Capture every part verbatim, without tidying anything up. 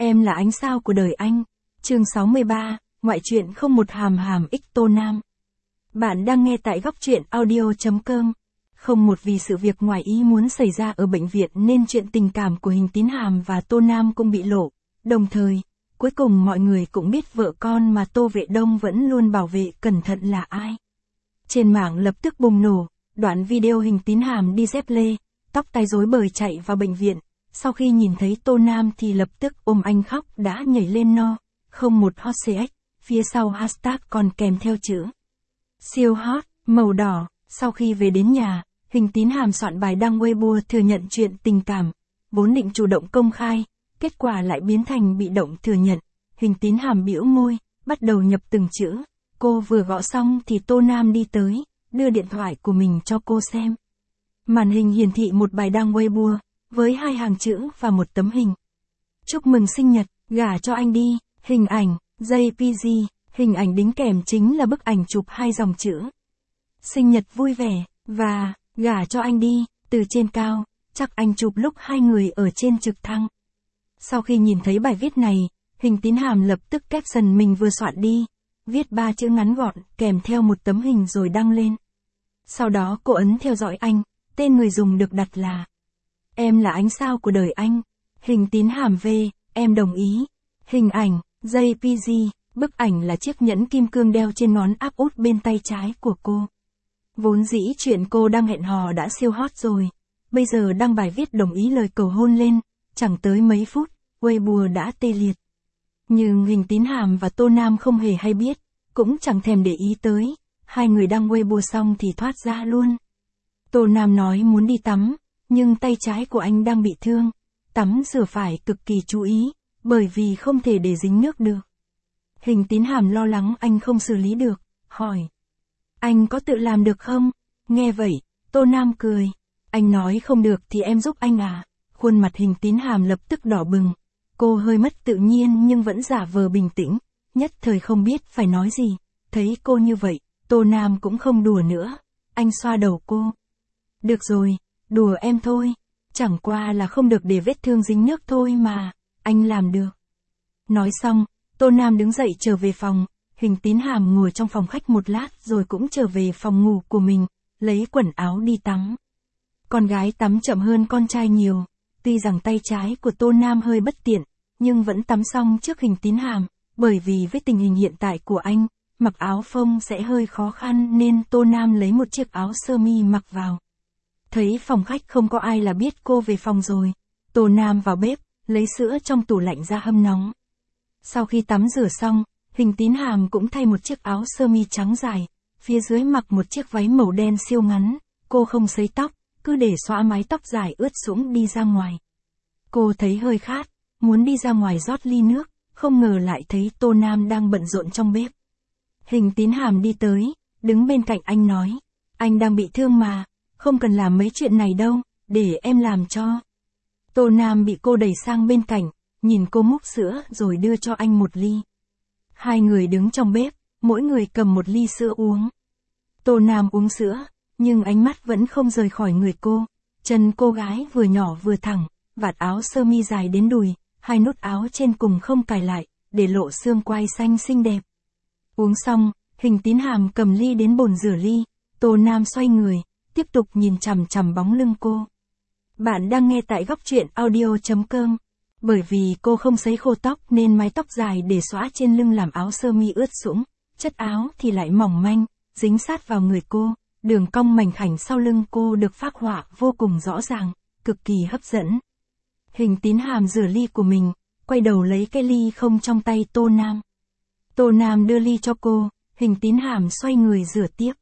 Em là ánh sao của đời anh. Chương sáu mươi ba, ngoại truyện không một hàm hàm ích Tô Nam. Bạn đang nghe tại góc truyện audio chấm com. Không một vì sự việc ngoài ý muốn xảy ra ở bệnh viện nên chuyện tình cảm của Hình Tín Hàm và Tô Nam cũng bị lộ. Đồng thời, cuối cùng mọi người cũng biết vợ con mà Tô Vệ Đông vẫn luôn bảo vệ cẩn thận là ai. Trên mạng lập tức bùng nổ, đoạn video Hình Tín Hàm đi dép lê, tóc tai rối bời chạy vào bệnh viện. Sau khi nhìn thấy Tô Nam thì lập tức ôm anh khóc đã nhảy lên no, không một hot xê ích, phía sau hashtag còn kèm theo chữ siêu hot, màu đỏ. Sau khi về đến nhà, Hình Tín Hàm soạn bài đăng Weibo thừa nhận chuyện tình cảm, vốn định chủ động công khai, kết quả lại biến thành bị động thừa nhận. Hình Tín Hàm bĩu môi, bắt đầu nhập từng chữ, cô vừa gõ xong thì Tô Nam đi tới, đưa điện thoại của mình cho cô xem. Màn hình hiển thị một bài đăng Weibo, với hai hàng chữ và một tấm hình. Chúc mừng sinh nhật, gả cho anh đi, hình ảnh, jê pê giê, hình ảnh đính kèm chính là bức ảnh chụp hai dòng chữ. Sinh nhật vui vẻ, và, gả cho anh đi, từ trên cao, chắc anh chụp lúc hai người ở trên trực thăng. Sau khi nhìn thấy bài viết này, Hình Tín Hàm lập tức caption mình vừa soạn đi, viết ba chữ ngắn gọn kèm theo một tấm hình rồi đăng lên. Sau đó cô ấn theo dõi anh, tên người dùng được đặt là Em là ánh sao của đời anh. Hình Tín Hàm về, em đồng ý. Hình ảnh, jê pê giê, bức ảnh là chiếc nhẫn kim cương đeo trên ngón áp út bên tay trái của cô. Vốn dĩ chuyện cô đang hẹn hò đã siêu hot rồi. Bây giờ đăng bài viết đồng ý lời cầu hôn lên, chẳng tới mấy phút, Weibo đã tê liệt. Nhưng Hình Tín Hàm và Tô Nam không hề hay biết, cũng chẳng thèm để ý tới. Hai người đăng Weibo xong thì thoát ra luôn. Tô Nam nói muốn đi tắm, nhưng tay trái của anh đang bị thương. Tắm rửa phải cực kỳ chú ý, bởi vì không thể để dính nước được. Hình Tín Hàm lo lắng anh không xử lý được, hỏi. Anh có tự làm được không? Nghe vậy, Tô Nam cười. Anh nói không được thì em giúp anh à? Khuôn mặt Hình Tín Hàm lập tức đỏ bừng. Cô hơi mất tự nhiên nhưng vẫn giả vờ bình tĩnh, nhất thời không biết phải nói gì. Thấy cô như vậy, Tô Nam cũng không đùa nữa. Anh xoa đầu cô. Được rồi, đùa em thôi. Chẳng qua là không được để vết thương dính nước thôi mà, anh làm được. Nói xong, Tô Nam đứng dậy trở về phòng, Hình Tín Hàm ngồi trong phòng khách một lát rồi cũng trở về phòng ngủ của mình, lấy quần áo đi tắm. Con gái tắm chậm hơn con trai nhiều, tuy rằng tay trái của Tô Nam hơi bất tiện, nhưng vẫn tắm xong trước Hình Tín Hàm, bởi vì với tình hình hiện tại của anh, mặc áo phông sẽ hơi khó khăn nên Tô Nam lấy một chiếc áo sơ mi mặc vào. Thấy phòng khách không có ai là biết cô về phòng rồi. Tô Nam vào bếp, lấy sữa trong tủ lạnh ra hâm nóng. Sau khi tắm rửa xong, Hình Tín Hàm cũng thay một chiếc áo sơ mi trắng dài, phía dưới mặc một chiếc váy màu đen siêu ngắn. Cô không sấy tóc, cứ để xõa mái tóc dài ướt sũng đi ra ngoài. Cô thấy hơi khát, muốn đi ra ngoài rót ly nước, không ngờ lại thấy Tô Nam đang bận rộn trong bếp. Hình Tín Hàm đi tới, đứng bên cạnh anh nói. Anh đang bị thương mà. Không cần làm mấy chuyện này đâu, để em làm cho. Tô Nam bị cô đẩy sang bên cạnh, nhìn cô múc sữa rồi đưa cho anh một ly. Hai người đứng trong bếp, mỗi người cầm một ly sữa uống. Tô Nam uống sữa, nhưng ánh mắt vẫn không rời khỏi người cô. Chân cô gái vừa nhỏ vừa thẳng, vạt áo sơ mi dài đến đùi, hai nút áo trên cùng không cài lại, để lộ xương quai xanh xinh đẹp. Uống xong, Hình Tín Hàm cầm ly đến bồn rửa ly, Tô Nam xoay người, tiếp tục nhìn chằm chằm bóng lưng cô. Bạn đang nghe tại góc truyện audio chấm com. Bởi vì cô không sấy khô tóc nên mái tóc dài để xõa trên lưng làm áo sơ mi ướt sũng, chất áo thì lại mỏng manh, dính sát vào người cô, đường cong mảnh khảnh sau lưng cô được phác họa vô cùng rõ ràng, cực kỳ hấp dẫn. Hình Tín Hàm rửa ly của mình, quay đầu lấy cái ly không trong tay Tô Nam. Tô Nam đưa ly cho cô, Hình Tín Hàm xoay người rửa tiếp.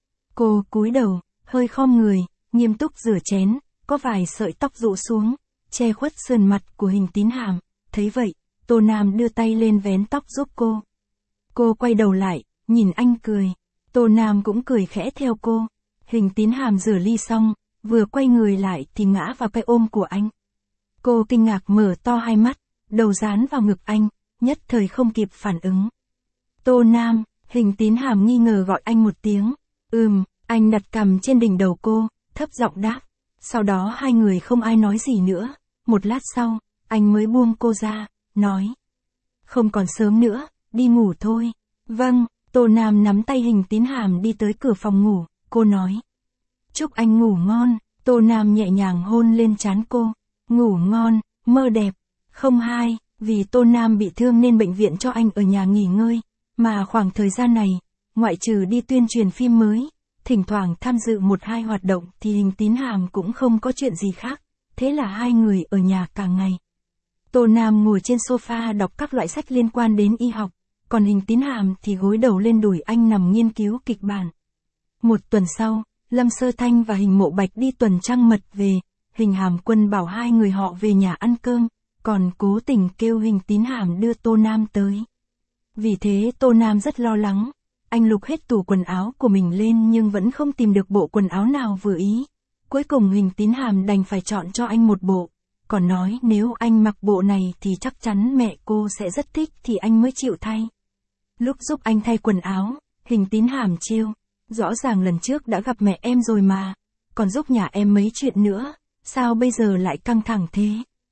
Cô cúi đầu, hơi khom người, nghiêm túc rửa chén, có vài sợi tóc rũ xuống, che khuất sườn mặt của Hình Tín Hàm. Thấy vậy, Tô Nam đưa tay lên vén tóc giúp cô. Cô quay đầu lại, nhìn anh cười. Tô Nam cũng cười khẽ theo cô. Hình Tín Hàm rửa ly xong, vừa quay người lại thì ngã vào cái ôm của anh. Cô kinh ngạc mở to hai mắt, đầu dán vào ngực anh, nhất thời không kịp phản ứng. Tô Nam, Hình Tín Hàm nghi ngờ gọi anh một tiếng. Ừm. Anh đặt cằm trên đỉnh đầu cô, thấp giọng đáp. Sau đó hai người không ai nói gì nữa. Một lát sau, anh mới buông cô ra, nói. Không còn sớm nữa, đi ngủ thôi. Vâng, Tô Nam nắm tay Hình Tín Hàm đi tới cửa phòng ngủ, cô nói. Chúc anh ngủ ngon, Tô Nam nhẹ nhàng hôn lên trán cô. Ngủ ngon, mơ đẹp. Không hai, vì Tô Nam bị thương nên bệnh viện cho anh ở nhà nghỉ ngơi, mà khoảng thời gian này, ngoại trừ đi tuyên truyền phim mới, thỉnh thoảng tham dự một hai hoạt động thì Hình Tín Hàm cũng không có chuyện gì khác, thế là hai người ở nhà cả ngày. Tô Nam ngồi trên sofa đọc các loại sách liên quan đến y học, còn Hình Tín Hàm thì gối đầu lên đùi anh nằm nghiên cứu kịch bản. Một tuần sau, Lâm Sơ Thanh và Hình Mộ Bạch đi tuần trăng mật về, Hình Hàm Quân bảo hai người họ về nhà ăn cơm, còn cố tình kêu Hình Tín Hàm đưa Tô Nam tới. Vì thế Tô Nam rất lo lắng, anh lục hết tủ quần áo của mình lên nhưng vẫn không tìm được bộ quần áo nào vừa ý. Cuối cùng Hình Tín Hàm đành phải chọn cho anh một bộ, còn nói nếu anh mặc bộ này thì chắc chắn mẹ cô sẽ rất thích thì anh mới chịu thay. Lúc giúp anh thay quần áo, Hình Tín Hàm trêu, rõ ràng lần trước đã gặp mẹ em rồi mà, còn giúp nhà em mấy chuyện nữa, sao bây giờ lại căng thẳng thế?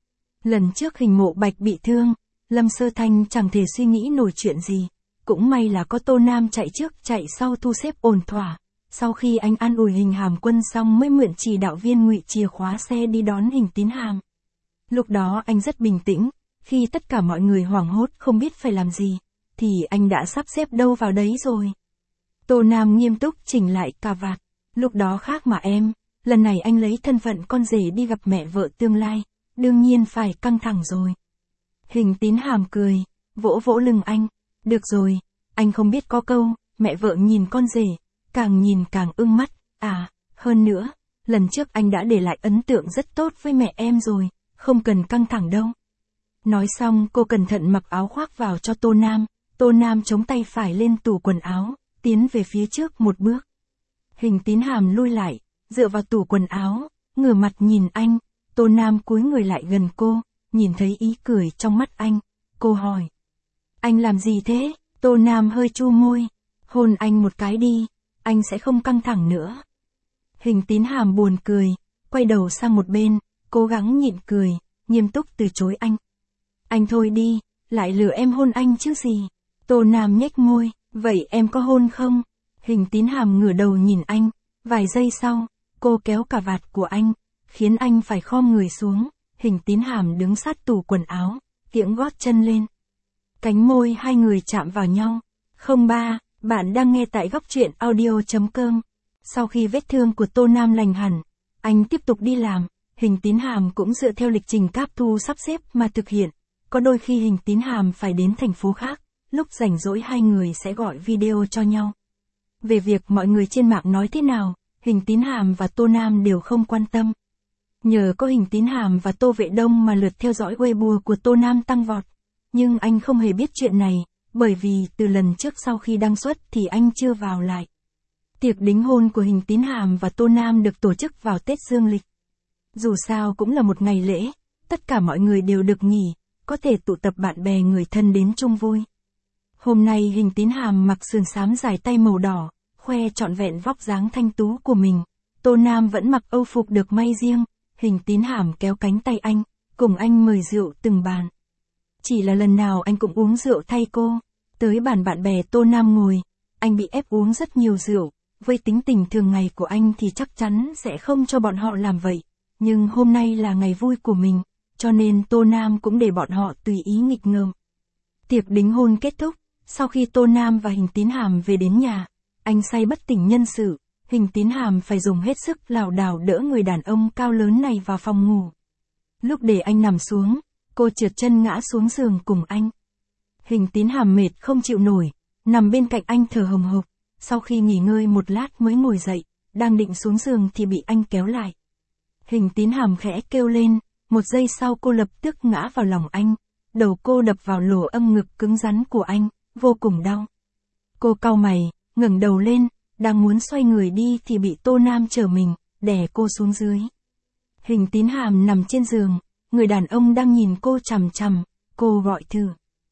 Lần trước Hình Mộ Bạch bị thương, Lâm Sơ Thanh chẳng thể suy nghĩ nổi chuyện gì, cũng may là có Tô Nam chạy trước chạy sau thu xếp ổn thỏa. Sau khi anh an ủi Hình Hàm Quân xong mới mượn chỉ đạo viên Ngụy chìa khóa xe đi đón Hình Tín Hàm. Lúc đó anh rất bình tĩnh, khi tất cả mọi người hoảng hốt không biết phải làm gì, thì anh đã sắp xếp đâu vào đấy rồi. Tô Nam nghiêm túc chỉnh lại cà vạt, lúc đó khác mà em, lần này anh lấy thân phận con rể đi gặp mẹ vợ tương lai, đương nhiên phải căng thẳng rồi. Hình Tín Hàm cười, vỗ vỗ lưng anh, được rồi, anh không biết có câu, mẹ vợ nhìn con rể, càng nhìn càng ưng mắt, à, hơn nữa, lần trước anh đã để lại ấn tượng rất tốt với mẹ em rồi, không cần căng thẳng đâu. Nói xong cô cẩn thận mặc áo khoác vào cho Tô Nam, Tô Nam chống tay phải lên tủ quần áo, tiến về phía trước một bước. Hình Tín Hàm lui lại, dựa vào tủ quần áo, ngửa mặt nhìn anh, Tô Nam cúi người lại gần cô, nhìn thấy ý cười trong mắt anh, cô hỏi. Anh làm gì thế? Tô Nam hơi chu môi, hôn anh một cái đi, anh sẽ không căng thẳng nữa. Hình Tín Hàm buồn cười, quay đầu sang một bên, cố gắng nhịn cười, nghiêm túc từ chối anh. Anh thôi đi, lại lừa em hôn anh chứ gì. Tô Nam nhếch môi, vậy em có hôn không? Hình Tín Hàm ngửa đầu nhìn anh, vài giây sau, cô kéo cà vạt của anh, khiến anh phải khom người xuống, Hình Tín Hàm đứng sát tủ quần áo, kiễng gót chân lên. Cánh môi hai người chạm vào nhau. Không ba, bạn đang nghe tại góc truyện audio chấm com. Sau khi vết thương của Tô Nam lành hẳn, anh tiếp tục đi làm, Hình Tín Hàm cũng dựa theo lịch trình Cáp Thu sắp xếp mà thực hiện. Có đôi khi Hình Tín Hàm phải đến thành phố khác, lúc rảnh rỗi hai người sẽ gọi video cho nhau. Về việc mọi người trên mạng nói thế nào, Hình Tín Hàm và Tô Nam đều không quan tâm. Nhờ có Hình Tín Hàm và Tô Vệ Đông mà lượt theo dõi Weibo của Tô Nam tăng vọt. Nhưng anh không hề biết chuyện này, bởi vì từ lần trước sau khi đăng xuất thì anh chưa vào lại. Tiệc đính hôn của Hình Tín Hàm và Tô Nam được tổ chức vào Tết Dương lịch. Dù sao cũng là một ngày lễ, tất cả mọi người đều được nghỉ, có thể tụ tập bạn bè người thân đến chung vui. Hôm nay Hình Tín Hàm mặc sườn xám dài tay màu đỏ, khoe trọn vẹn vóc dáng thanh tú của mình. Tô Nam vẫn mặc âu phục được may riêng, Hình Tín Hàm kéo cánh tay anh, cùng anh mời rượu từng bàn. Chỉ là lần nào anh cũng uống rượu thay cô. Tới bàn bạn bè Tô Nam ngồi, anh bị ép uống rất nhiều rượu, với tính tình thường ngày của anh thì chắc chắn sẽ không cho bọn họ làm vậy. Nhưng hôm nay là ngày vui của mình, cho nên Tô Nam cũng để bọn họ tùy ý nghịch ngợm. Tiệc đính hôn kết thúc, sau khi Tô Nam và Hình Tín Hàm về đến nhà, anh say bất tỉnh nhân sự, Hình Tín Hàm phải dùng hết sức lảo đảo đỡ người đàn ông cao lớn này vào phòng ngủ. Lúc để anh nằm xuống, cô trượt chân ngã xuống giường cùng anh. Hình Tín Hàm mệt không chịu nổi, nằm bên cạnh anh thở hồng hộc, sau khi nghỉ ngơi một lát mới ngồi dậy, đang định xuống giường thì bị anh kéo lại. Hình Tín Hàm khẽ kêu lên, một giây sau cô lập tức ngã vào lòng anh, đầu cô đập vào lỗ âm ngực cứng rắn của anh, vô cùng đau. Cô cau mày, ngẩng đầu lên, đang muốn xoay người đi thì bị Tô Nam trở mình, đè cô xuống dưới. Hình Tín Hàm nằm trên giường, người đàn ông đang nhìn cô chằm chằm, cô gọi thử.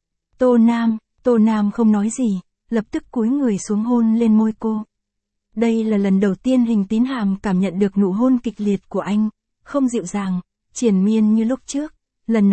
Tô Nam, Tô Nam không nói gì, lập tức cúi người xuống hôn lên môi cô. Đây là lần đầu tiên Hình Tín Hàm cảm nhận được nụ hôn kịch liệt của anh, không dịu dàng, triền miên như lúc trước. Lần này,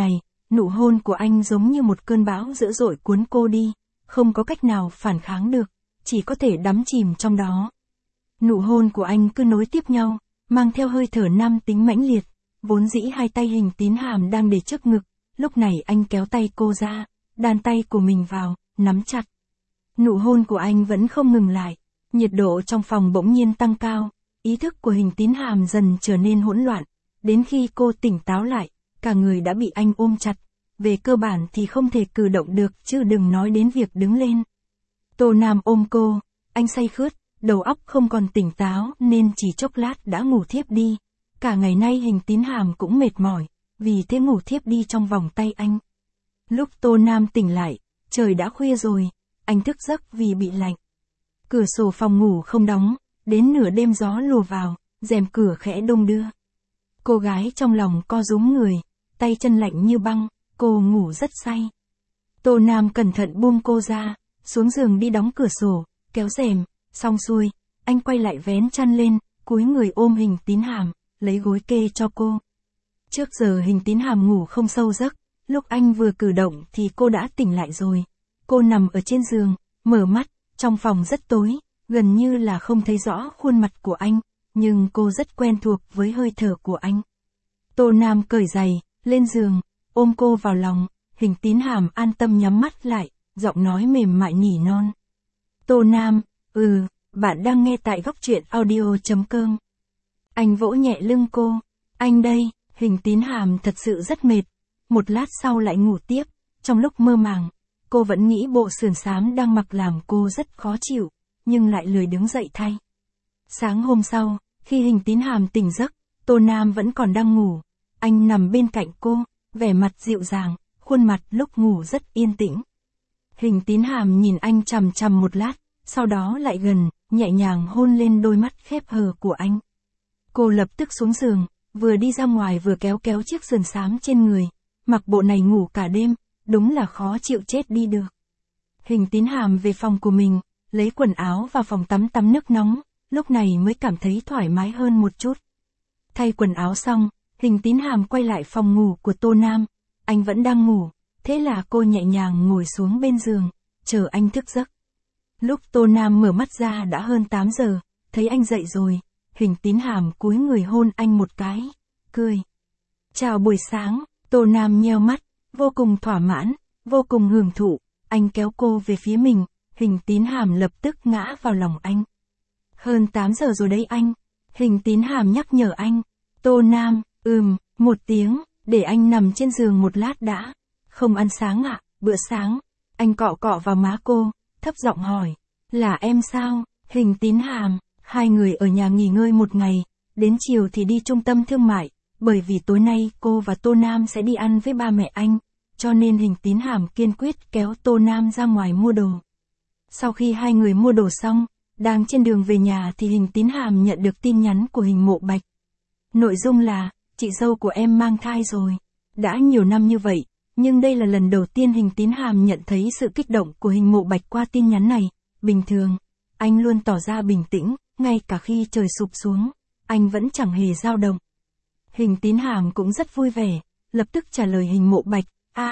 Nụ hôn của anh giống như một cơn bão dữ dội cuốn cô đi, không có cách nào phản kháng được, chỉ có thể đắm chìm trong đó. Nụ hôn của anh cứ nối tiếp nhau, mang theo hơi thở nam tính mãnh liệt, vốn dĩ hai tay Hình Tín Hàm đang để trước ngực, lúc này anh kéo tay cô ra, đan tay của mình vào, nắm chặt. Nụ hôn của anh vẫn không ngừng lại, nhiệt độ trong phòng bỗng nhiên tăng cao, ý thức của Hình Tín Hàm dần trở nên hỗn loạn, đến khi cô tỉnh táo lại, cả người đã bị anh ôm chặt, về cơ bản thì không thể cử động được chứ đừng nói đến việc đứng lên. Tô Nam ôm cô, anh say khướt, đầu óc không còn tỉnh táo nên chỉ chốc lát đã ngủ thiếp đi, cả ngày nay Hình Tín Hàm cũng mệt mỏi, vì thế ngủ thiếp đi trong vòng tay anh. Lúc Tô Nam tỉnh lại, trời đã khuya rồi, anh thức giấc vì bị lạnh. Cửa sổ phòng ngủ không đóng, đến nửa đêm gió lùa vào, rèm cửa khẽ đung đưa. Cô gái trong lòng co rúm người, tay chân lạnh như băng, cô ngủ rất say. Tô Nam cẩn thận buông cô ra, xuống giường đi đóng cửa sổ, kéo rèm, xong xuôi, anh quay lại vén chăn lên, cúi người ôm Hình Tín Hàm, lấy gối kê cho cô. Trước giờ Hình Tín Hàm ngủ không sâu giấc, lúc anh vừa cử động thì cô đã tỉnh lại rồi. Cô nằm ở trên giường, mở mắt, trong phòng rất tối, gần như là không thấy rõ khuôn mặt của anh, nhưng cô rất quen thuộc với hơi thở của anh. Tô Nam cởi giày, lên giường, ôm cô vào lòng, Hình Tín Hàm an tâm nhắm mắt lại, giọng nói mềm mại nỉ non. Tô Nam, ừ, bạn đang nghe tại góc truyện audio chấm com. Anh vỗ nhẹ lưng cô, anh đây, Hình Tín Hàm thật sự rất mệt, một lát sau lại ngủ tiếp, trong lúc mơ màng, cô vẫn nghĩ bộ sườn xám đang mặc làm cô rất khó chịu, nhưng lại lười đứng dậy thay. Sáng hôm sau, khi Hình Tín Hàm tỉnh giấc, Tô Nam vẫn còn đang ngủ, anh nằm bên cạnh cô, vẻ mặt dịu dàng, khuôn mặt lúc ngủ rất yên tĩnh. Hình Tín Hàm nhìn anh chằm chằm một lát, sau đó lại gần, nhẹ nhàng hôn lên đôi mắt khép hờ của anh. Cô lập tức xuống giường, vừa đi ra ngoài vừa kéo kéo chiếc sườn xám trên người, mặc bộ này ngủ cả đêm, đúng là khó chịu chết đi được. Hình Tín Hàm về phòng của mình, lấy quần áo vào phòng tắm tắm nước nóng, lúc này mới cảm thấy thoải mái hơn một chút. Thay quần áo xong, Hình Tín Hàm quay lại phòng ngủ của Tô Nam, anh vẫn đang ngủ, thế là cô nhẹ nhàng ngồi xuống bên giường, chờ anh thức giấc. Lúc Tô Nam mở mắt ra đã hơn tám giờ, thấy anh dậy rồi, Hình Tín Hàm cúi người hôn anh một cái, cười. Chào buổi sáng, Tô Nam nheo mắt, vô cùng thỏa mãn, vô cùng hưởng thụ, anh kéo cô về phía mình, Hình Tín Hàm lập tức ngã vào lòng anh. Hơn tám giờ rồi đấy anh, Hình Tín Hàm nhắc nhở anh. Tô Nam, ừm, một tiếng, để anh nằm trên giường một lát đã. Không ăn sáng ạ, à, bữa sáng. Anh cọ cọ vào má cô, thấp giọng hỏi. Là em sao, Hình Tín Hàm? Hai người ở nhà nghỉ ngơi một ngày, đến chiều thì đi trung tâm thương mại, bởi vì tối nay cô và Tô Nam sẽ đi ăn với ba mẹ anh, cho nên Hình Tín Hàm kiên quyết kéo Tô Nam ra ngoài mua đồ. Sau khi hai người mua đồ xong, đang trên đường về nhà thì Hình Tín Hàm nhận được tin nhắn của Hình Mộ Bạch. Nội dung là, chị dâu của em mang thai rồi. Đã nhiều năm như vậy, nhưng đây là lần đầu tiên Hình Tín Hàm nhận thấy sự kích động của Hình Mộ Bạch qua tin nhắn này. Bình thường, anh luôn tỏ ra bình tĩnh, ngay cả khi trời sụp xuống, anh vẫn chẳng hề dao động. Hình Tín Hàm cũng rất vui vẻ, lập tức trả lời Hình Mộ Bạch, a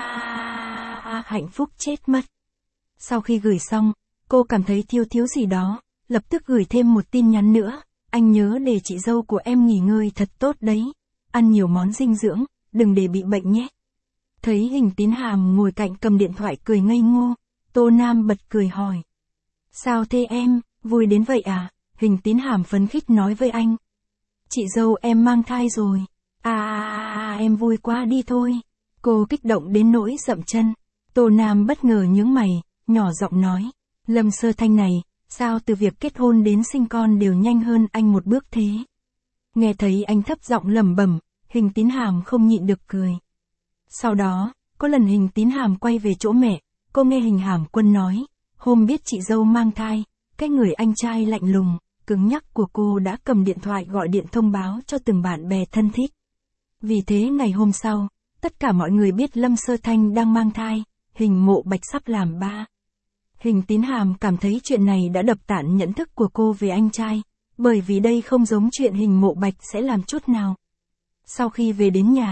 à, à, hạnh phúc chết mất. Sau khi gửi xong, cô cảm thấy thiếu thiếu gì đó, lập tức gửi thêm một tin nhắn nữa, anh nhớ để chị dâu của em nghỉ ngơi thật tốt đấy, ăn nhiều món dinh dưỡng, đừng để bị bệnh nhé. Thấy Hình Tín Hàm ngồi cạnh cầm điện thoại cười ngây ngô, Tô Nam bật cười hỏi. Sao thế em, vui đến vậy à? Hình Tín Hàm phấn khích nói với anh. Chị dâu em mang thai rồi. À, à, em vui quá đi thôi. Cô kích động đến nỗi dậm chân. Tô Nam bất ngờ nhướng mày, nhỏ giọng nói. Lâm Sơ Thanh này, sao từ việc kết hôn đến sinh con đều nhanh hơn anh một bước thế? Nghe thấy anh thấp giọng lẩm bẩm, Hình Tín Hàm không nhịn được cười. Sau đó, có lần Hình Tín Hàm quay về chỗ mẹ, cô nghe Hình Hàm Quân nói, hôm biết chị dâu mang thai, cái người anh trai lạnh lùng, cứng nhắc của cô đã cầm điện thoại gọi điện thông báo cho từng bạn bè thân thích. Vì thế ngày hôm sau, tất cả mọi người biết Lâm Sơ Thanh đang mang thai, Hình Mộ Bạch sắp làm ba. Hình Tín Hàm cảm thấy chuyện này đã đập tản nhận thức của cô về anh trai, bởi vì đây không giống chuyện Hình Mộ Bạch sẽ làm chút nào. Sau khi về đến nhà, cô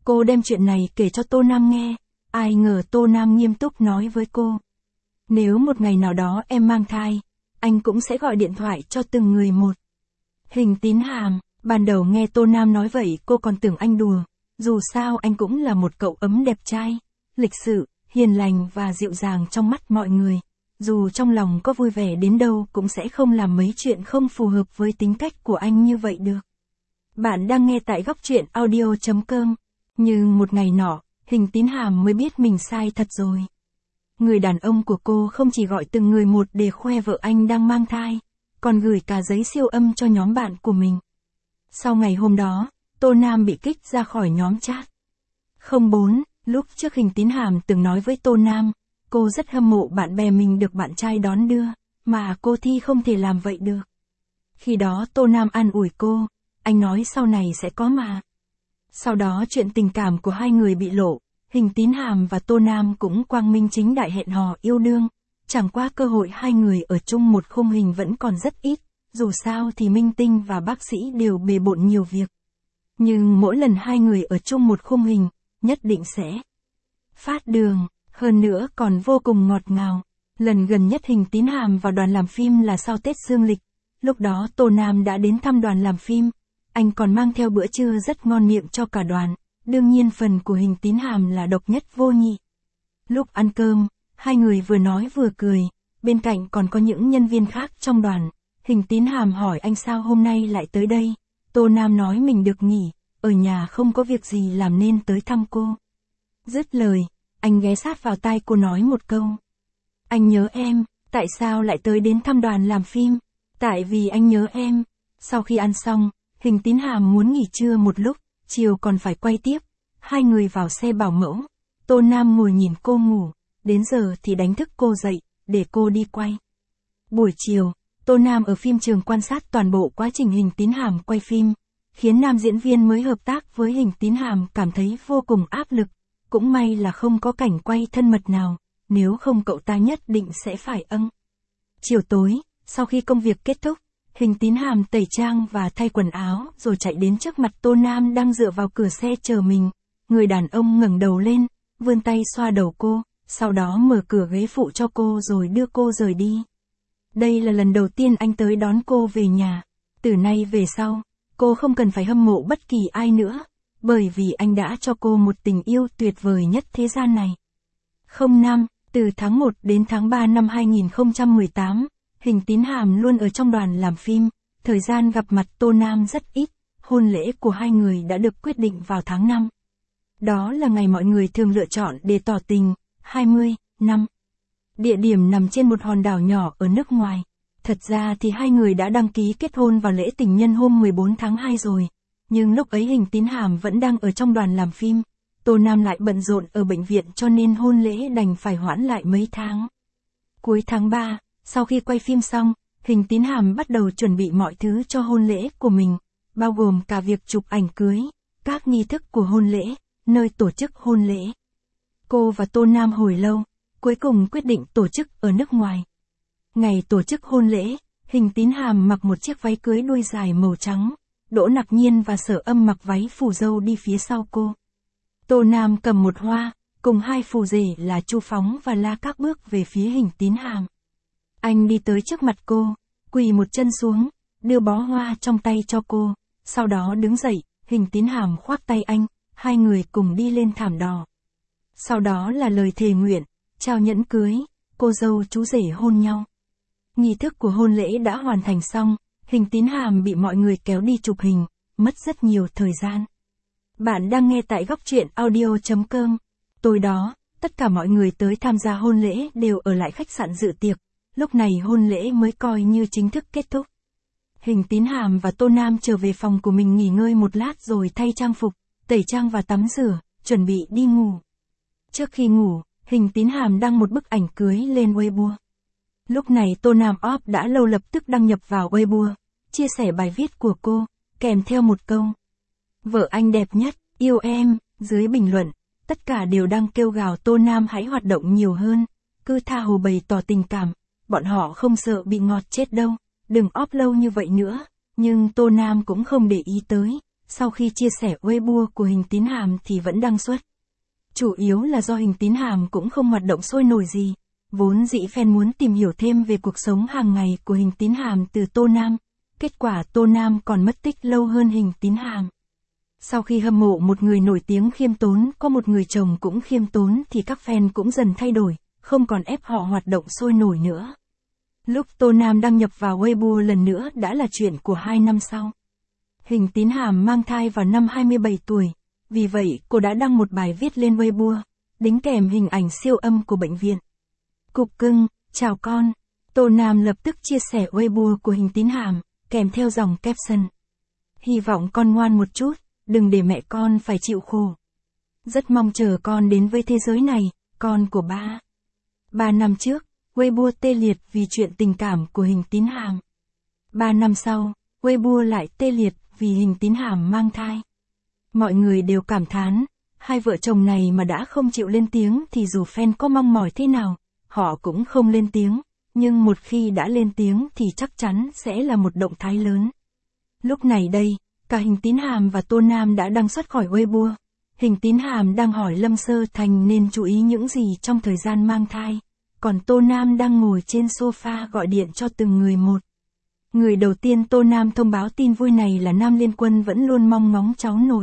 Cô đem chuyện này kể cho Tô Nam nghe, ai ngờ Tô Nam nghiêm túc nói với cô. Nếu một ngày nào đó em mang thai, anh cũng sẽ gọi điện thoại cho từng người một. Hình Tín Hàm, ban đầu nghe Tô Nam nói vậy cô còn tưởng anh đùa, dù sao anh cũng là một cậu ấm đẹp trai, lịch sự, hiền lành và dịu dàng trong mắt mọi người. Dù trong lòng có vui vẻ đến đâu cũng sẽ không làm mấy chuyện không phù hợp với tính cách của anh như vậy được. Bạn đang nghe tại góc truyện audio chấm com. Nhưng một ngày nọ, Hình Tín Hàm mới biết mình sai thật rồi. Người đàn ông của cô không chỉ gọi từng người một để khoe vợ anh đang mang thai, còn gửi cả giấy siêu âm cho nhóm bạn của mình. Sau ngày hôm đó, Tô Nam bị kích ra khỏi nhóm chat. không bốn, lúc trước Hình Tín Hàm từng nói với Tô Nam, cô rất hâm mộ bạn bè mình được bạn trai đón đưa, mà cô Thi không thể làm vậy được. Khi đó Tô Nam an ủi cô, anh nói sau này sẽ có mà. Sau đó chuyện tình cảm của hai người bị lộ, Hình Tín Hàm và Tô Nam cũng quang minh chính đại hẹn hò yêu đương, chẳng qua cơ hội hai người ở chung một khung hình vẫn còn rất ít, dù sao thì minh tinh và bác sĩ đều bề bộn nhiều việc. Nhưng mỗi lần hai người ở chung một khung hình, nhất định sẽ phát đường, hơn nữa còn vô cùng ngọt ngào. Lần gần nhất Hình Tín Hàm vào đoàn làm phim là sau Tết dương lịch, lúc đó Tô Nam đã đến thăm đoàn làm phim, anh còn mang theo bữa trưa rất ngon miệng cho cả đoàn, đương nhiên phần của Hình Tín Hàm là độc nhất vô nhị. Lúc ăn cơm, hai người vừa nói vừa cười, bên cạnh còn có những nhân viên khác trong đoàn. Hình Tín Hàm hỏi anh sao hôm nay lại tới đây, Tô Nam nói mình được nghỉ, ở nhà không có việc gì làm nên tới thăm cô. Dứt lời, anh ghé sát vào tai cô nói một câu. Anh nhớ em, tại sao lại tới đến thăm đoàn làm phim? Tại vì anh nhớ em. Sau khi ăn xong, Hình Tín Hàm muốn nghỉ trưa một lúc, chiều còn phải quay tiếp. Hai người vào xe bảo mẫu, Tô Nam ngồi nhìn cô ngủ, đến giờ thì đánh thức cô dậy, để cô đi quay. Buổi chiều, Tô Nam ở phim trường quan sát toàn bộ quá trình Hình Tín Hàm quay phim, khiến nam diễn viên mới hợp tác với Hình Tín Hàm cảm thấy vô cùng áp lực, cũng may là không có cảnh quay thân mật nào, nếu không cậu ta nhất định sẽ phải âng. Chiều tối, sau khi công việc kết thúc, Hình Tín Hàm tẩy trang và thay quần áo rồi chạy đến trước mặt Tô Nam đang dựa vào cửa xe chờ mình. Người đàn ông ngẩng đầu lên, vươn tay xoa đầu cô, sau đó mở cửa ghế phụ cho cô rồi đưa cô rời đi. Đây là lần đầu tiên anh tới đón cô về nhà. Từ nay về sau, cô không cần phải hâm mộ bất kỳ ai nữa, bởi vì anh đã cho cô một tình yêu tuyệt vời nhất thế gian này. không năm, từ tháng một đến tháng ba năm hai nghìn không trăm mười tám, Hình Tín Hàm luôn ở trong đoàn làm phim, thời gian gặp mặt Tô Nam rất ít, hôn lễ của hai người đã được quyết định vào tháng năm. Đó là ngày mọi người thường lựa chọn để tỏ tình, hai mươi năm. Địa điểm nằm trên một hòn đảo nhỏ ở nước ngoài. Thật ra thì hai người đã đăng ký kết hôn vào lễ tình nhân hôm mười bốn tháng hai rồi, nhưng lúc ấy Hình Tín Hàm vẫn đang ở trong đoàn làm phim, Tô Nam lại bận rộn ở bệnh viện cho nên hôn lễ đành phải hoãn lại mấy tháng. Cuối tháng ba, sau khi quay phim xong, Hình Tín Hàm bắt đầu chuẩn bị mọi thứ cho hôn lễ của mình, bao gồm cả việc chụp ảnh cưới, các nghi thức của hôn lễ, nơi tổ chức hôn lễ. Cô và Tô Nam hồi lâu, cuối cùng quyết định tổ chức ở nước ngoài. Ngày tổ chức hôn lễ, Hình Tín Hàm mặc một chiếc váy cưới đuôi dài màu trắng, Đỗ Nặc Nhiên và Sở Âm mặc váy phù dâu đi phía sau cô. Tô Nam cầm một hoa, cùng hai phù rể là Chu Phóng và La Các bước về phía Hình Tín Hàm. Anh đi tới trước mặt cô, quỳ một chân xuống, đưa bó hoa trong tay cho cô, sau đó đứng dậy, Hình Tín Hàm khoác tay anh, hai người cùng đi lên thảm đỏ. Sau đó là lời thề nguyện, trao nhẫn cưới, cô dâu chú rể hôn nhau. Nghi thức của hôn lễ đã hoàn thành xong, Hình Tín Hàm bị mọi người kéo đi chụp hình, mất rất nhiều thời gian. Bạn đang nghe tại góc truyện audio chấm com. Tối đó, tất cả mọi người tới tham gia hôn lễ đều ở lại khách sạn dự tiệc, lúc này hôn lễ mới coi như chính thức kết thúc. Hình Tín Hàm và Tô Nam trở về phòng của mình nghỉ ngơi một lát rồi thay trang phục, tẩy trang và tắm rửa, chuẩn bị đi ngủ. Trước khi ngủ, Hình Tín Hàm đăng một bức ảnh cưới lên Weibo. Lúc này Tô Nam Op đã lâu lập tức đăng nhập vào Weibo, chia sẻ bài viết của cô, kèm theo một câu. Vợ anh đẹp nhất, yêu em, dưới bình luận, tất cả đều đang kêu gào Tô Nam hãy hoạt động nhiều hơn, cứ tha hồ bày tỏ tình cảm, bọn họ không sợ bị ngọt chết đâu, đừng Op lâu như vậy nữa, nhưng Tô Nam cũng không để ý tới, sau khi chia sẻ Weibo của Hình Tín Hàm thì vẫn đăng xuất. Chủ yếu là do Hình Tín Hàm cũng không hoạt động sôi nổi gì, vốn dĩ fan muốn tìm hiểu thêm về cuộc sống hàng ngày của Hình Tín Hàm từ Tô Nam, kết quả Tô Nam còn mất tích lâu hơn Hình Tín Hàm. Sau khi hâm mộ một người nổi tiếng khiêm tốn có một người chồng cũng khiêm tốn thì các fan cũng dần thay đổi, không còn ép họ hoạt động sôi nổi nữa. Lúc Tô Nam đăng nhập vào Weibo lần nữa đã là chuyện của hai năm sau. Hình Tín Hàm mang thai vào năm hai mươi bảy tuổi, vì vậy cô đã đăng một bài viết lên Weibo, đính kèm hình ảnh siêu âm của bệnh viện. Cục cưng, chào con. Tô Nam lập tức chia sẻ Weibo của Hình Tín Hàm, kèm theo dòng caption. Hy vọng con ngoan một chút, đừng để mẹ con phải chịu khổ. Rất mong chờ con đến với thế giới này, con của ba. Ba năm trước, Weibo tê liệt vì chuyện tình cảm của Hình Tín Hàm. Ba năm sau, Weibo lại tê liệt vì Hình Tín Hàm mang thai. Mọi người đều cảm thán, hai vợ chồng này mà đã không chịu lên tiếng thì dù fan có mong mỏi thế nào, họ cũng không lên tiếng, nhưng một khi đã lên tiếng thì chắc chắn sẽ là một động thái lớn. Lúc này đây, cả Hình Tín Hàm và Tô Nam đã đăng xuất khỏi Weibo. Hình Tín Hàm đang hỏi Lâm Sơ Thành nên chú ý những gì trong thời gian mang thai, còn Tô Nam đang ngồi trên sofa gọi điện cho từng người một. Người đầu tiên Tô Nam thông báo tin vui này là Nam Liên Quân vẫn luôn mong ngóng cháu nội.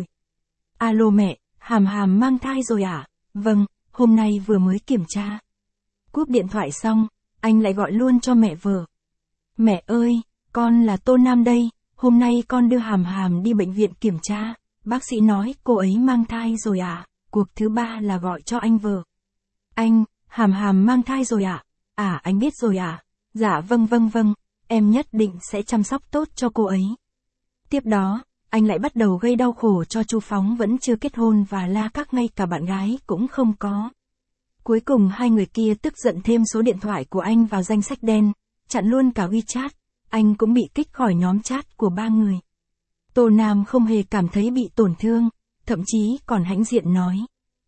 Alo mẹ, Hàm Hàm mang thai rồi à? Vâng, hôm nay vừa mới kiểm tra. Cúp điện thoại xong, anh lại gọi luôn cho mẹ vợ. Mẹ ơi, con là Tô Nam đây, hôm nay con đưa Hàm Hàm đi bệnh viện kiểm tra, bác sĩ nói cô ấy mang thai rồi à? Cuộc thứ ba là gọi cho anh vợ. Anh, Hàm Hàm mang thai rồi à? À anh biết rồi à? Dạ vâng vâng vâng, em nhất định sẽ chăm sóc tốt cho cô ấy. Tiếp đó, anh lại bắt đầu gây đau khổ cho Chu Phóng vẫn chưa kết hôn và la các ngay cả bạn gái cũng không có. Cuối cùng hai người kia tức giận thêm số điện thoại của anh vào danh sách đen, chặn luôn cả WeChat, anh cũng bị kích khỏi nhóm chat của ba người. Tô Nam không hề cảm thấy bị tổn thương, thậm chí còn hãnh diện nói.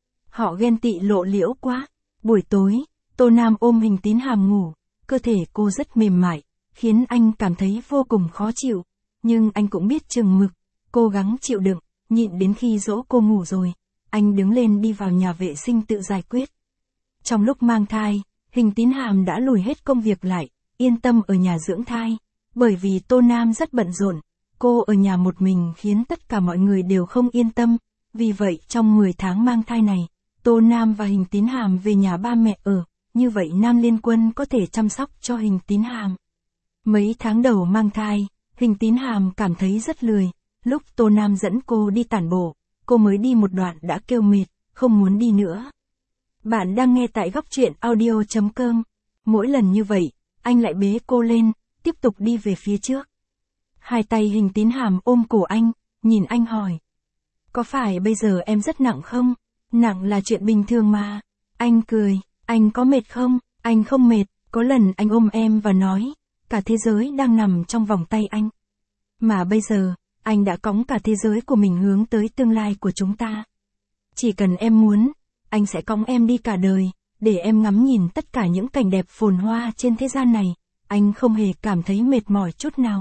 Họ ghen tị lộ liễu quá. Buổi tối, Tô Nam ôm Hình Tín Hàm ngủ, cơ thể cô rất mềm mại, khiến anh cảm thấy vô cùng khó chịu, nhưng anh cũng biết chừng mực, cố gắng chịu đựng, nhịn đến khi dỗ cô ngủ rồi, anh đứng lên đi vào nhà vệ sinh tự giải quyết. Trong lúc mang thai, Hình Tín Hàm đã lùi hết công việc lại, yên tâm ở nhà dưỡng thai, bởi vì Tô Nam rất bận rộn, cô ở nhà một mình khiến tất cả mọi người đều không yên tâm, vì vậy trong mười tháng mang thai này, Tô Nam và Hình Tín Hàm về nhà ba mẹ ở, như vậy Nam Liên Quân có thể chăm sóc cho Hình Tín Hàm. Mấy tháng đầu mang thai, Hình Tín Hàm cảm thấy rất lười, lúc Tô Nam dẫn cô đi tản bộ, cô mới đi một đoạn đã kêu mệt, không muốn đi nữa. Bạn đang nghe tại góc truyện audio chấm com. Mỗi lần như vậy, anh lại bế cô lên, tiếp tục đi về phía trước. Hai tay Hình Tín Hàm ôm cổ anh, nhìn anh hỏi. Có phải bây giờ em rất nặng không? Nặng là chuyện bình thường mà. Anh cười, anh có mệt không? Anh không mệt, có lần anh ôm em và nói, cả thế giới đang nằm trong vòng tay anh. Mà bây giờ, anh đã cõng cả thế giới của mình hướng tới tương lai của chúng ta. Chỉ cần em muốn, anh sẽ cõng em đi cả đời, để em ngắm nhìn tất cả những cảnh đẹp phồn hoa trên thế gian này, anh không hề cảm thấy mệt mỏi chút nào.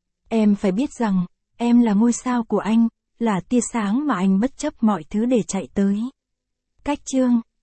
Em phải biết rằng, em là ngôi sao của anh, là tia sáng mà anh bất chấp mọi thứ để chạy tới. Cách chương